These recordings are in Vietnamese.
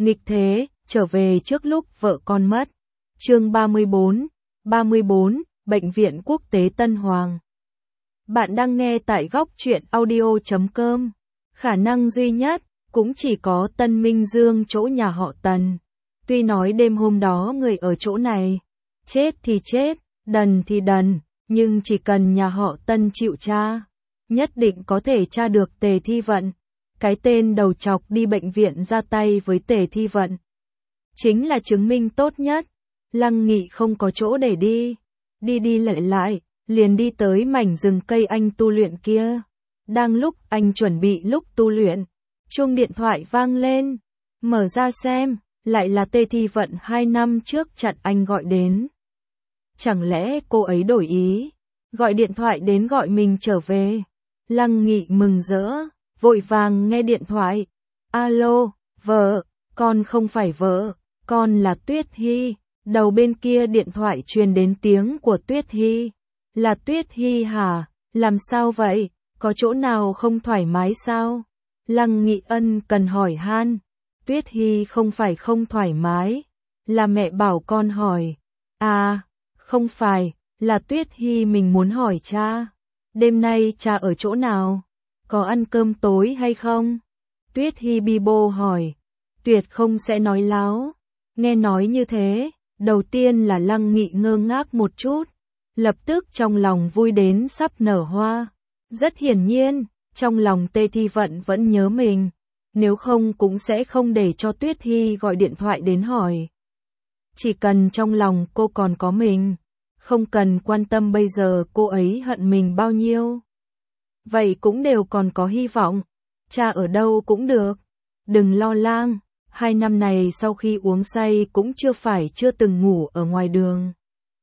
nghịch thế, trở về trước lúc vợ con mất. Chương 34, Bệnh viện Quốc tế Tân Hoàng. Bạn đang nghe tại góc truyện audio.com. Khả năng duy nhất, cũng chỉ có Tân Minh Dương chỗ nhà họ Tần. Tuy nói đêm hôm đó người ở chỗ này, chết thì chết, đần thì đần, nhưng chỉ cần nhà họ Tân chịu tra, nhất định có thể tra được Tề Thi Vận. Cái tên đầu chọc đi bệnh viện ra tay với Tề Thi Vận chính là chứng minh tốt nhất. Lăng Nghị không có chỗ để đi, đi lại, liền đi tới mảnh rừng cây anh tu luyện kia. Đang lúc anh chuẩn bị lúc tu luyện, chuông điện thoại vang lên, mở ra xem, lại là Tề Thi Vận 2 năm trước chặn anh gọi đến. Chẳng lẽ cô ấy đổi ý, gọi điện thoại đến gọi mình trở về? Lăng Nghị mừng rỡ, vội vàng nghe điện thoại. Alo, vợ, con không phải vợ, con là Tuyết Hy. Đầu bên kia điện thoại truyền đến tiếng của Tuyết Hy. Là Tuyết Hy hả? Làm sao vậy? Có chỗ nào không thoải mái sao? Lăng Nghị ân cần hỏi han. Tuyết Hy không phải không thoải mái, là mẹ bảo con hỏi. À, không phải, là Tuyết Hy mình muốn hỏi cha. Đêm nay cha ở chỗ nào? Có ăn cơm tối hay không? Tuyết Hy bi bô hỏi. Tuyệt không sẽ nói láo. Nghe nói như thế, đầu tiên là Lăng Nghị ngơ ngác một chút, lập tức trong lòng vui đến sắp nở hoa. Rất hiển nhiên, trong lòng Tề Thi Vận vẫn nhớ mình, nếu không cũng sẽ không để cho Tuyết Hy gọi điện thoại đến hỏi. Chỉ cần trong lòng cô còn có mình, không cần quan tâm bây giờ cô ấy hận mình bao nhiêu. Vậy cũng đều còn có hy vọng, cha ở đâu cũng được, đừng lo lang. 2 năm này sau khi uống say cũng chưa từng ngủ ở ngoài đường.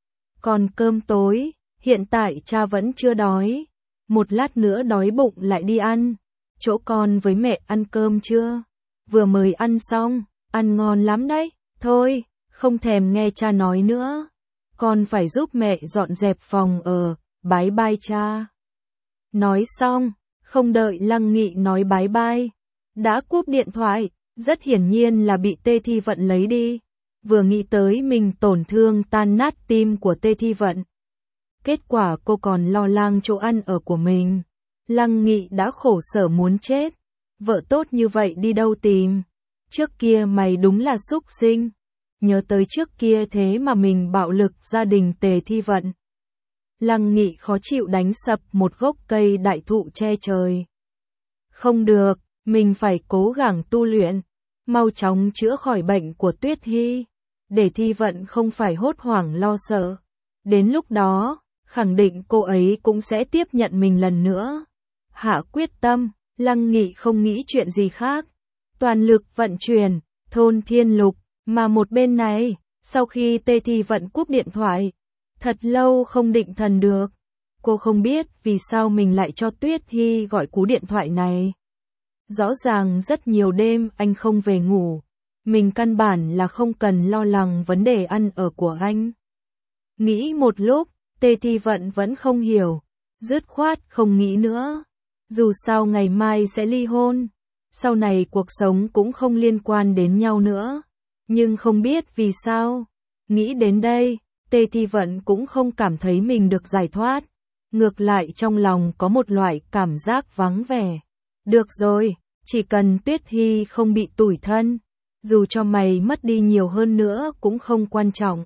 Còn cơm tối, hiện tại cha vẫn chưa đói. Một lát nữa đói bụng lại đi ăn. Chỗ con với mẹ ăn cơm chưa? Vừa mới ăn xong, ăn ngon lắm đấy. Thôi, không thèm nghe cha nói nữa. Con phải giúp mẹ dọn dẹp phòng ở, bái bai cha. Nói xong, không đợi Lăng Nghị nói bái bai, đã cúp điện thoại. Rất hiển nhiên là bị Tề Thi Vận lấy đi. Vừa nghĩ tới mình tổn thương tan nát tim của Tề Thi Vận, kết quả cô còn lo lắng chỗ ăn ở của mình. Lăng Nghị đã khổ sở muốn chết. Vợ tốt như vậy đi đâu tìm? Trước kia mày đúng là súc sinh. Nhớ tới trước kia thế mà mình bạo lực gia đình Tề Thi Vận. Lăng Nghị khó chịu đánh sập một gốc cây đại thụ che trời. Không được, mình phải cố gắng tu luyện, mau chóng chữa khỏi bệnh của Tuyết Hy, để Thi Vận không phải hốt hoảng lo sợ. Đến lúc đó, khẳng định cô ấy cũng sẽ tiếp nhận mình lần nữa. Hạ quyết tâm, Lăng Nghị không nghĩ chuyện gì khác, toàn lực vận chuyển thôn Thiên Lục. Mà một bên này, sau khi Tề Thi Vận cúp điện thoại, thật lâu không định thần được. Cô không biết vì sao mình lại cho Tuyết Hy gọi cú điện thoại này. Rõ ràng rất nhiều đêm anh không về ngủ, mình căn bản là không cần lo lắng vấn đề ăn ở của anh. Nghĩ một lúc, Tề Thi Vận vẫn không hiểu, dứt khoát không nghĩ nữa. Dù sao ngày mai sẽ ly hôn, sau này cuộc sống cũng không liên quan đến nhau nữa. Nhưng không biết vì sao, nghĩ đến đây, Tề Thi Vận cũng không cảm thấy mình được giải thoát. Ngược lại trong lòng có một loại cảm giác vắng vẻ. Được rồi, chỉ cần Tuyết Hy không bị tủi thân, dù cho mày mất đi nhiều hơn nữa cũng không quan trọng.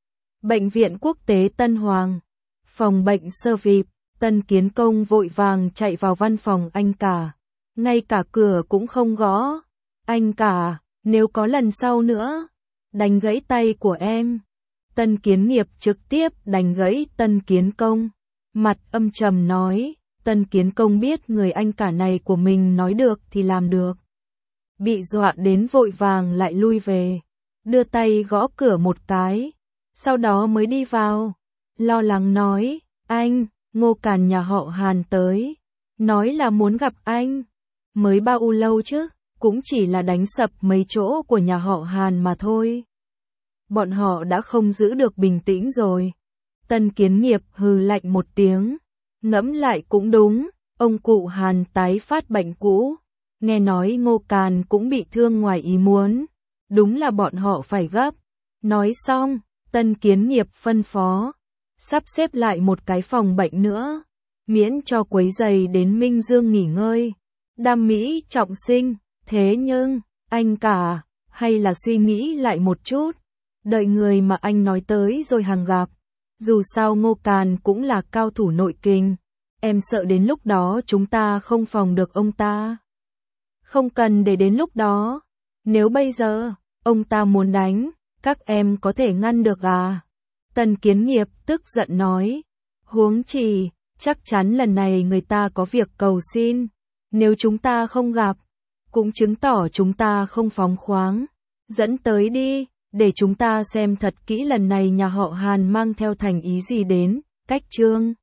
Bệnh viện Quốc tế Tân Hoàng, phòng bệnh sơ vịp, Tân Kiến Công vội vàng chạy vào văn phòng anh cả, ngay cả cửa cũng không gõ. Anh cả, nếu có lần sau nữa, đánh gãy tay của em. Tân Kiến Nghiệp trực tiếp đánh gãy Tân Kiến Công, mặt âm trầm nói. Tân Kiến Công biết người anh cả này của mình nói được thì làm được. Bị dọa đến vội vàng lại lui về, đưa tay gõ cửa một cái, sau đó mới đi vào, lo lắng nói, anh, Ngô Càn nhà họ Hàn tới, nói là muốn gặp anh. Mới bao lâu chứ, cũng chỉ là đánh sập mấy chỗ của nhà họ Hàn mà thôi. Bọn họ đã không giữ được bình tĩnh rồi. Tân Kiến Nghiệp hừ lạnh một tiếng. Ngẫm lại cũng đúng, ông cụ Hàn tái phát bệnh cũ. Nghe nói Ngô Càn cũng bị thương ngoài ý muốn, đúng là bọn họ phải gấp. Nói xong, Tân Kiến Nghiệp phân phó, sắp xếp lại một cái phòng bệnh nữa, miễn cho quấy rầy đến Minh Dương nghỉ ngơi. Đam Mỹ trọng sinh, thế nhưng, anh cả, hay là suy nghĩ lại một chút, đợi người mà anh nói tới rồi hằng gặp. Dù sao Ngô Càn cũng là cao thủ nội kình, em sợ đến lúc đó chúng ta không phòng được ông ta. Không cần để đến lúc đó, nếu bây giờ, ông ta muốn đánh, các em có thể ngăn được à? Tần Kiến Nghiệp tức giận nói, huống chi, chắc chắn lần này người ta có việc cầu xin, nếu chúng ta không gặp, cũng chứng tỏ chúng ta không phóng khoáng. Dẫn tới đi, để chúng ta xem thật kỹ lần này nhà họ Hàn mang theo thành ý gì đến, cách Trương